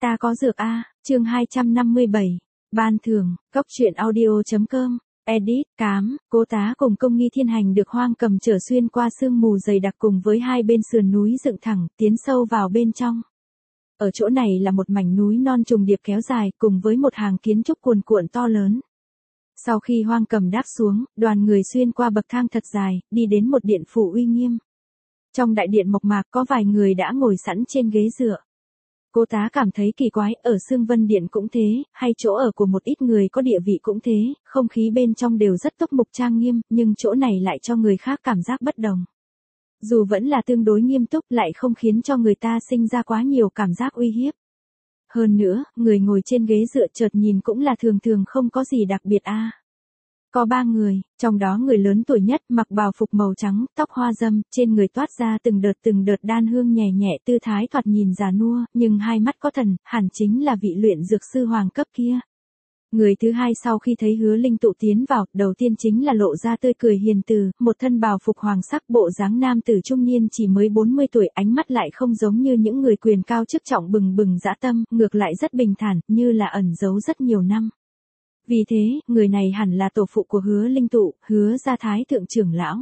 Ta có dược a, chương 257. Ban thưởng, góc truyện audio.com. Edit, cám, Cố Tá cùng Công Nghi Thiên Hành được Hoang Cầm chở xuyên qua sương mù dày đặc cùng với hai bên sườn núi dựng thẳng, tiến sâu vào bên trong. Ở chỗ này là một mảnh núi non trùng điệp kéo dài, cùng với một hàng kiến trúc cuồn cuộn to lớn. Sau khi Hoang Cầm đáp xuống, đoàn người xuyên qua bậc thang thật dài, đi đến một điện phủ uy nghiêm. Trong đại điện mộc mạc có vài người đã ngồi sẵn trên ghế dựa. Cố Tá cảm thấy kỳ quái, ở Sương Vân Điện cũng thế, hay chỗ ở của một ít người có địa vị cũng thế, không khí bên trong đều rất túc mục trang nghiêm, nhưng chỗ này lại cho người khác cảm giác bất đồng. Dù vẫn là tương đối nghiêm túc lại không khiến cho người ta sinh ra quá nhiều cảm giác uy hiếp. Hơn nữa, người ngồi trên ghế dựa chợt nhìn cũng là thường thường không có gì đặc biệt a. Có 3 người, trong đó người lớn tuổi nhất mặc bào phục màu trắng, tóc hoa râm, trên người toát ra từng đợt đan hương nhẹ nhẹ, tư thái thoạt nhìn già nua, nhưng hai mắt có thần, hẳn chính là vị luyện dược sư hoàng cấp kia. Người thứ hai sau khi thấy Hứa Linh Tụ tiến vào, đầu tiên chính là lộ ra tươi cười hiền từ, một thân bào phục hoàng sắc, bộ dáng nam tử trung niên chỉ mới 40 tuổi, ánh mắt lại không giống như những người quyền cao chức trọng bừng bừng dã tâm, ngược lại rất bình thản, như là ẩn giấu rất nhiều năm. Vì thế, người này hẳn là tổ phụ của Hứa Linh Tụ, Hứa gia Thái thượng trưởng lão.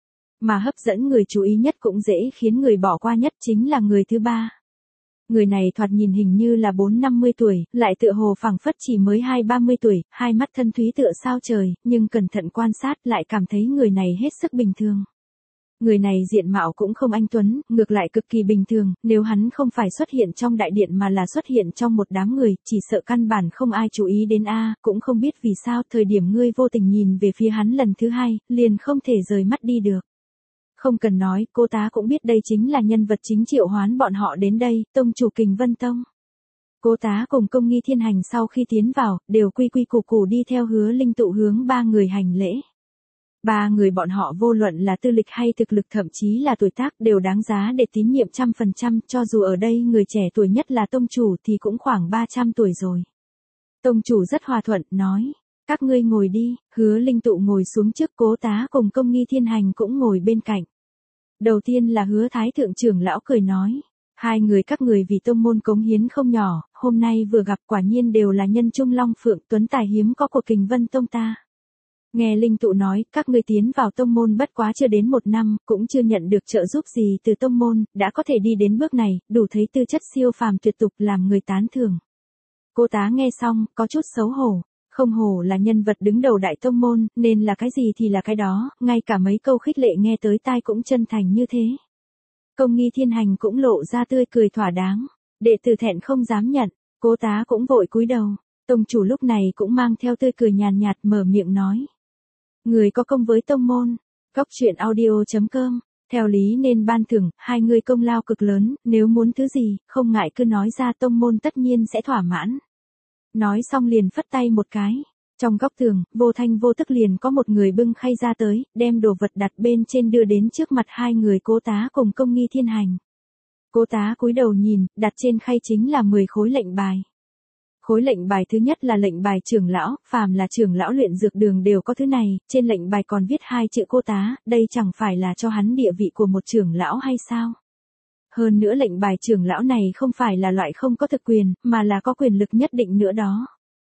Mà hấp dẫn người chú ý nhất cũng dễ khiến người bỏ qua nhất chính là người thứ ba. Người này thoạt nhìn hình như là 4-50 tuổi, lại tựa hồ phảng phất chỉ mới 2-30 tuổi, hai mắt thân thúy tựa sao trời, nhưng cẩn thận quan sát lại cảm thấy người này hết sức bình thường. Người này diện mạo cũng không anh tuấn, ngược lại cực kỳ bình thường, nếu hắn không phải xuất hiện trong đại điện mà là xuất hiện trong một đám người, chỉ sợ căn bản không ai chú ý đến a, cũng không biết vì sao thời điểm ngươi vô tình nhìn về phía hắn lần thứ hai, liền không thể rời mắt đi được. Không cần nói, Cố Tá cũng biết đây chính là nhân vật chính triệu hoán bọn họ đến đây, tông chủ Kình Vân Tông. Cố Tá cùng Công Nghi Thiên Hành sau khi tiến vào, đều quy quy củ củ đi theo Hứa Linh Tụ hướng 3 người hành lễ. 3 người bọn họ vô luận là tư lịch hay thực lực thậm chí là tuổi tác đều đáng giá để tín nhiệm 100%, cho dù ở đây người trẻ tuổi nhất là tông chủ thì cũng khoảng 300 tuổi rồi. Tông chủ rất hòa thuận, nói, các ngươi ngồi đi, Hứa Linh Tụ ngồi xuống trước, Cố Tá cùng Công Nghi Thiên Hành cũng ngồi bên cạnh. Đầu tiên là Hứa Thái thượng trưởng lão cười nói, hai người các người vì tông môn cống hiến không nhỏ, hôm nay vừa gặp quả nhiên đều là nhân trung long phượng tuấn tài hiếm có của Kình Vân Tông ta. Nghe Linh Tụ nói, các ngươi tiến vào tông môn bất quá chưa đến 1 năm, cũng chưa nhận được trợ giúp gì từ tông môn, đã có thể đi đến bước này, đủ thấy tư chất siêu phàm tuyệt tục làm người tán thưởng. Cố Tá nghe xong, có chút xấu hổ. Không hổ là nhân vật đứng đầu đại tông môn, nên là cái gì thì là cái đó, ngay cả mấy câu khích lệ nghe tới tai cũng chân thành như thế. Công Nghi Thiên Hành cũng lộ ra tươi cười thỏa đáng, đệ tử thẹn không dám nhận, Cố Tá cũng vội cúi đầu, tông chủ lúc này cũng mang theo tươi cười nhàn nhạt mở miệng nói. Người có công với tông môn, góc truyện audio.com, theo lý nên ban thưởng, hai người công lao cực lớn, nếu muốn thứ gì, không ngại cứ nói ra tông môn tất nhiên sẽ thỏa mãn. Nói xong liền phất tay một cái. Trong góc tường, vô thanh vô tức liền có một người bưng khay ra tới, đem đồ vật đặt bên trên đưa đến trước mặt hai người Cố Tá cùng Công Nghi Thiên Hành. Cố Tá cúi đầu nhìn, đặt trên khay chính là 10 khối lệnh bài. Khối lệnh bài thứ nhất là lệnh bài trưởng lão, phàm là trưởng lão luyện dược đường đều có thứ này, trên lệnh bài còn viết 2 chữ Cố Tá, đây chẳng phải là cho hắn địa vị của một trưởng lão hay sao? Hơn nữa lệnh bài trưởng lão này không phải là loại không có thực quyền, mà là có quyền lực nhất định nữa đó.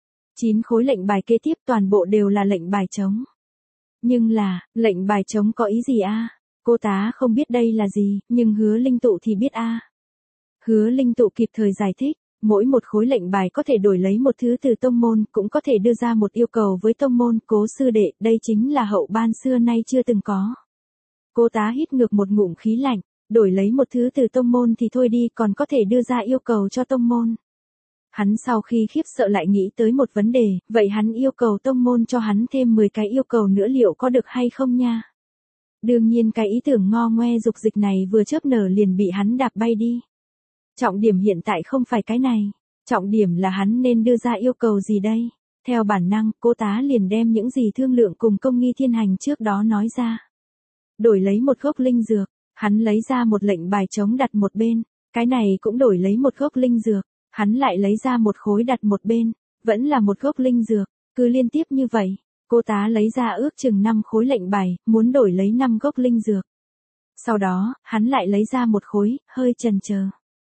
9 khối lệnh bài kế tiếp toàn bộ đều là lệnh bài trống. Nhưng là, lệnh bài trống có ý gì a? Cố Tá không biết đây là gì, nhưng Hứa Linh Tụ thì biết a. Hứa Linh Tụ kịp thời giải thích, mỗi một khối lệnh bài có thể đổi lấy một thứ từ tông môn, cũng có thể đưa ra một yêu cầu với tông môn, Cố sư đệ, đây chính là hậu ban xưa nay chưa từng có. Cố Tá hít ngược một ngụm khí lạnh. Đổi lấy một thứ từ tông môn thì thôi đi, còn có thể đưa ra yêu cầu cho tông môn. Hắn sau khi khiếp sợ lại nghĩ tới một vấn đề, vậy hắn yêu cầu tông môn cho hắn thêm 10 cái yêu cầu nữa liệu có được hay không nha? Đương nhiên cái ý tưởng ngo ngoe dục dịch này vừa chớp nở liền bị hắn đạp bay đi. Trọng điểm hiện tại không phải cái này, trọng điểm là hắn nên đưa ra yêu cầu gì đây? Theo bản năng, Cố Tá liền đem những gì thương lượng cùng Công Nghi Thiên Hành trước đó nói ra. Đổi lấy một gốc linh dược. Hắn lấy ra một lệnh bài trống đặt một bên, cái này cũng đổi lấy một gốc linh dược, hắn lại lấy ra một khối đặt một bên, vẫn là một gốc linh dược, cứ liên tiếp như vậy, Cố Tá lấy ra ước chừng 5 khối lệnh bài, muốn đổi lấy 5 gốc linh dược. Sau đó, hắn lại lấy ra một khối, hơi chần chờ.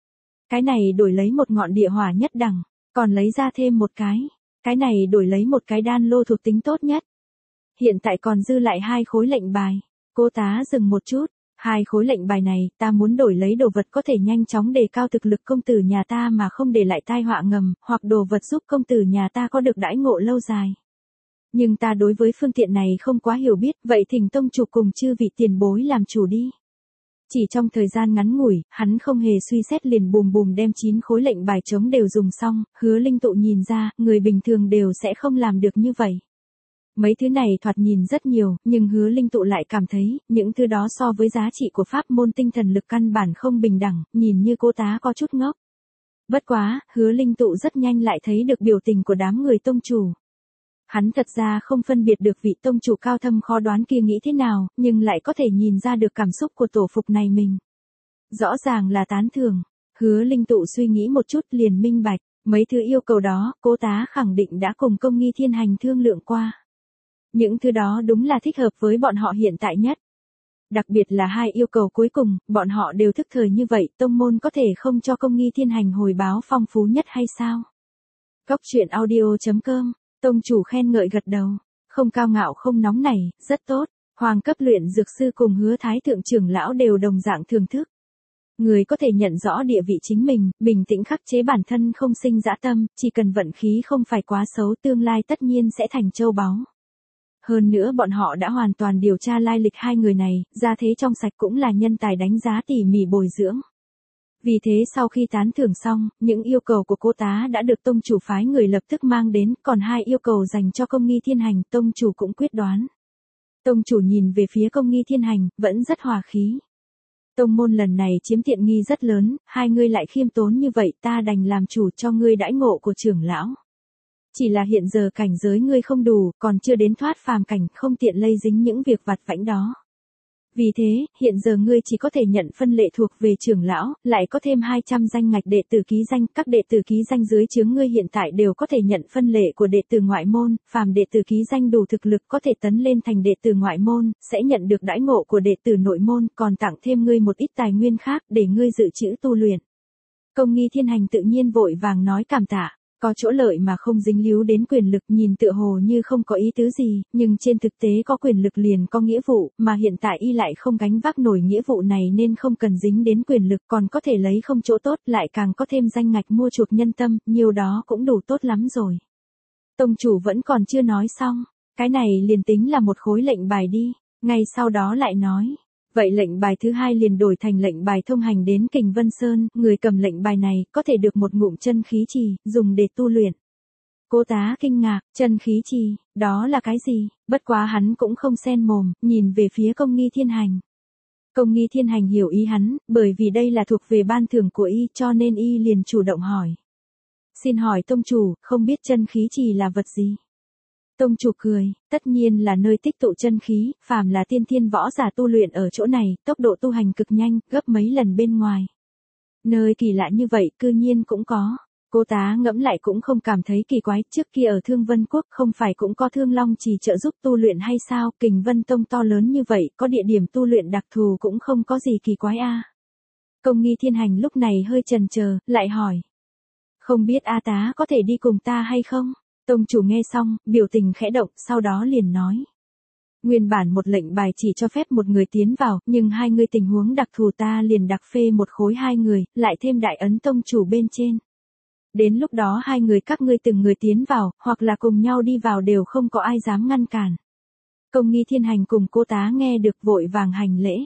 Cái này đổi lấy một ngọn địa hỏa nhất đẳng, còn lấy ra thêm một cái này đổi lấy một cái đan lô thuộc tính tốt nhất. Hiện tại còn dư lại 2 khối lệnh bài. Cô tá dừng một chút, 2 khối lệnh bài này ta muốn đổi lấy đồ vật có thể nhanh chóng đề cao thực lực công tử nhà ta mà không để lại tai họa ngầm, hoặc đồ vật giúp công tử nhà ta có được đãi ngộ lâu dài. Nhưng ta đối với phương tiện này không quá hiểu biết, vậy thỉnh tông chủ cùng chư vị tiền bối làm chủ đi. Chỉ trong thời gian ngắn ngủi, hắn không hề suy xét liền bùm bùm đem 9 khối lệnh bài trống đều dùng xong, Hứa Linh Tụ nhìn ra, người bình thường đều sẽ không làm được như vậy. Mấy thứ này thoạt nhìn rất nhiều, nhưng Hứa Linh Tụ lại cảm thấy, những thứ đó so với giá trị của pháp môn tinh thần lực căn bản không bình đẳng, nhìn như cô tá có chút ngốc. Bất quá, Hứa Linh Tụ rất nhanh lại thấy được biểu tình của đám người tông chủ. Hắn thật ra không phân biệt được vị tông chủ cao thâm khó đoán kia nghĩ thế nào, nhưng lại có thể nhìn ra được cảm xúc của tổ phục này mình. Rõ ràng là tán thưởng. Hứa Linh Tụ suy nghĩ một chút liền minh bạch, mấy thứ yêu cầu đó, cô tá khẳng định đã cùng Công Nghi Thiên Hành thương lượng qua. Những thứ đó đúng là thích hợp với bọn họ hiện tại nhất. Đặc biệt là 2 yêu cầu cuối cùng, bọn họ đều thức thời như vậy, tông môn có thể không cho Công Nghi Thiên Hành hồi báo phong phú nhất hay sao? Góc truyện audio.com, tông chủ khen ngợi gật đầu, không cao ngạo không nóng nảy, rất tốt. Hoàng cấp luyện dược sư cùng Hứa Thái thượng trưởng lão đều đồng dạng thưởng thức. Người có thể nhận rõ địa vị chính mình, bình tĩnh khắc chế bản thân không sinh dã tâm, chỉ cần vận khí không phải quá xấu tương lai tất nhiên sẽ thành châu báu. Hơn nữa bọn họ đã hoàn toàn điều tra lai lịch 2 người này, ra thế trong sạch cũng là nhân tài đánh giá tỉ mỉ bồi dưỡng. Vì thế sau khi tán thưởng xong, những yêu cầu của cô tá đã được tông chủ phái người lập tức mang đến, còn 2 yêu cầu dành cho Công Nghi Thiên Hành, tông chủ cũng quyết đoán. Tông chủ nhìn về phía Công Nghi Thiên Hành, vẫn rất hòa khí. Tông môn lần này chiếm tiện nghi rất lớn, 2 ngươi lại khiêm tốn như vậy, ta đành làm chủ cho ngươi đãi ngộ của trưởng lão. Chỉ là hiện giờ cảnh giới ngươi không đủ, còn chưa đến thoát phàm cảnh, không tiện lây dính những việc vặt vãnh đó. Vì thế, hiện giờ ngươi chỉ có thể nhận phân lệ thuộc về trưởng lão, lại có thêm 200 danh ngạch đệ tử ký danh, các đệ tử ký danh dưới chướng ngươi hiện tại đều có thể nhận phân lệ của đệ tử ngoại môn, phàm đệ tử ký danh đủ thực lực có thể tấn lên thành đệ tử ngoại môn, sẽ nhận được đãi ngộ của đệ tử nội môn, còn tặng thêm ngươi một ít tài nguyên khác để ngươi dự trữ tu luyện. Công Nghi Thiên Hành tự nhiên vội vàng nói cảm tạ. Có chỗ lợi mà không dính líu đến quyền lực nhìn tựa hồ như không có ý tứ gì, nhưng trên thực tế có quyền lực liền có nghĩa vụ, mà hiện tại y lại không gánh vác nổi nghĩa vụ này nên không cần dính đến quyền lực còn có thể lấy không chỗ tốt lại càng có thêm danh ngạch mua chuộc nhân tâm, nhiều đó cũng đủ tốt lắm rồi. Tông chủ vẫn còn chưa nói xong, cái này liền tính là một khối lệnh bài đi, ngay sau đó lại nói. Vậy lệnh bài thứ 2 liền đổi thành lệnh bài thông hành đến Kình Vân Sơn, người cầm lệnh bài này có thể được một ngụm chân khí trì, dùng để tu luyện. Cô tá kinh ngạc, chân khí trì, đó là cái gì? Bất quá hắn cũng không xen mồm, nhìn về phía Công Nghi Thiên Hành. Công Nghi Thiên Hành hiểu ý hắn, bởi vì đây là thuộc về ban thưởng của y cho nên y liền chủ động hỏi. Xin hỏi tông chủ, không biết chân khí trì là vật gì? Tông chủ cười, tất nhiên là nơi tích tụ chân khí, phàm là tiên thiên võ giả tu luyện ở chỗ này, tốc độ tu hành cực nhanh, gấp mấy lần bên ngoài. Nơi kỳ lạ như vậy cư nhiên cũng có. Cô tá ngẫm lại cũng không cảm thấy kỳ quái, trước kia ở Thương Vân Quốc không phải cũng có Thương Long Trì trợ giúp tu luyện hay sao, Kình Vân Tông to lớn như vậy, có địa điểm tu luyện đặc thù cũng không có gì kỳ quái a. Công Nghi Thiên Hành lúc này hơi chần chờ, lại hỏi. Không biết A tá có thể đi cùng ta hay không? Tông chủ nghe xong, biểu tình khẽ động, sau đó liền nói. Nguyên bản một lệnh bài chỉ cho phép một người tiến vào, nhưng 2 người tình huống đặc thù ta liền đặc phê một khối 2 người, lại thêm đại ấn tông chủ bên trên. Đến lúc đó 2 người các ngươi từng người tiến vào, hoặc là cùng nhau đi vào đều không có ai dám ngăn cản. Công Nghi Thiên Hành cùng cô tá nghe được vội vàng hành lễ.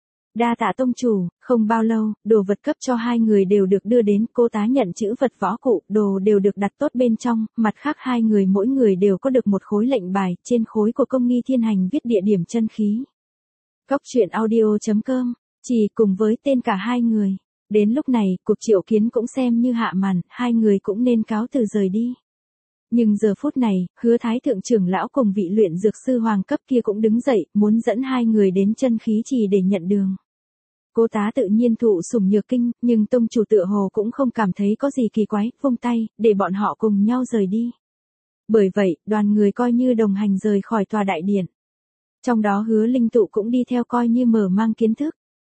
Đa tạ tông chủ, không bao lâu, đồ vật cấp cho 2 người đều được đưa đến, cô tá nhận chữ vật võ cụ, đồ đều được đặt tốt bên trong, mặt khác 2 người mỗi người đều có được một khối lệnh bài, trên khối của Công Nghi Thiên Hành viết địa điểm chân khí. Góc truyện audio.com, chỉ cùng với tên cả 2 người. Đến lúc này, cuộc triệu kiến cũng xem như hạ màn, 2 người cũng nên cáo từ rời đi. Nhưng giờ phút này, Hứa Thái thượng trưởng lão cùng vị luyện dược sư hoàng cấp kia cũng đứng dậy, muốn dẫn 2 người đến chân khí trì để nhận đường. Cô tá tự nhiên thụ sủng nhược kinh, nhưng tông chủ tựa hồ cũng không cảm thấy có gì kỳ quái, vung tay, để bọn họ cùng nhau rời đi. Bởi vậy, đoàn người coi như đồng hành rời khỏi tòa đại điện. Trong đó Hứa Linh Tụ cũng đi theo coi như mở mang kiến thức.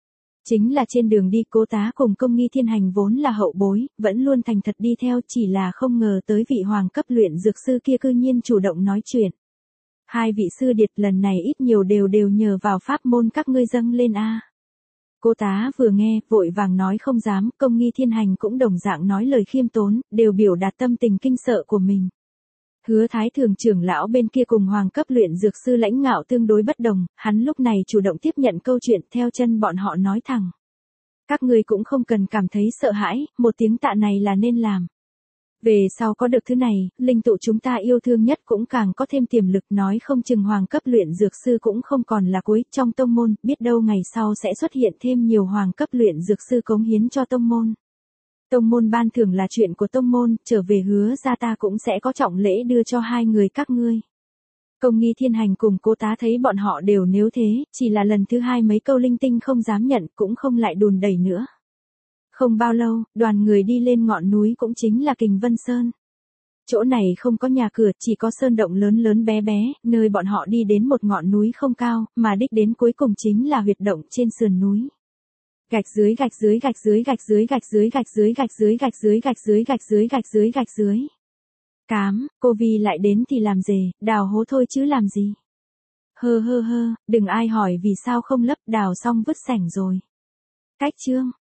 Chính là trên đường đi Cố Tá cùng Công Nghi Thiên Hành vốn là hậu bối, vẫn luôn thành thật đi theo, chỉ là không ngờ tới vị hoàng cấp luyện dược sư kia cư nhiên chủ động nói chuyện. Hai vị sư điệt lần này ít nhiều đều nhờ vào pháp môn các ngươi dâng lên a. Cố Tá vừa nghe, vội vàng nói không dám, Công Nghi Thiên Hành cũng đồng dạng nói lời khiêm tốn, đều biểu đạt tâm tình kinh sợ của mình. Hứa Thái Thường trưởng lão bên kia cùng hoàng cấp luyện dược sư Lãnh Ngạo tương đối bất đồng, hắn lúc này chủ động tiếp nhận câu chuyện, theo chân bọn họ nói thẳng. Các ngươi cũng không cần cảm thấy sợ hãi, một tiếng tạ này là nên làm. Về sau có được thứ này, linh tụ chúng ta yêu thương nhất cũng càng có thêm tiềm lực, nói không chừng hoàng cấp luyện dược sư cũng không còn là cuối trong tông môn, biết đâu ngày sau sẽ xuất hiện thêm nhiều hoàng cấp luyện dược sư cống hiến cho tông môn. Tông môn ban thưởng là chuyện của tông môn, trở về Hứa ra ta cũng sẽ có trọng lễ đưa cho hai người các ngươi. Công Nghi Thiên Hành cùng Cố Tá thấy bọn họ đều nếu thế, chỉ là lần thứ hai mấy câu linh tinh không dám nhận, cũng không lại đùn đẩy nữa. Không bao lâu, đoàn người đi lên ngọn núi cũng chính là Kình Vân Sơn. Chỗ này không có nhà cửa, chỉ có sơn động lớn lớn bé bé, nơi bọn họ đi đến một ngọn núi không cao, mà đích đến cuối cùng chính là huyệt động trên sườn núi. Gạch dưới gạch dưới gạch dưới gạch dưới gạch dưới gạch dưới gạch dưới gạch dưới gạch dưới gạch dưới gạch dưới gạch dưới. Cám, cô Vi lại đến thì làm gì, đào hố thôi chứ làm gì. Hơ, đừng ai hỏi vì sao không lấp, đào xong vứt sảnh rồi. Cách chương.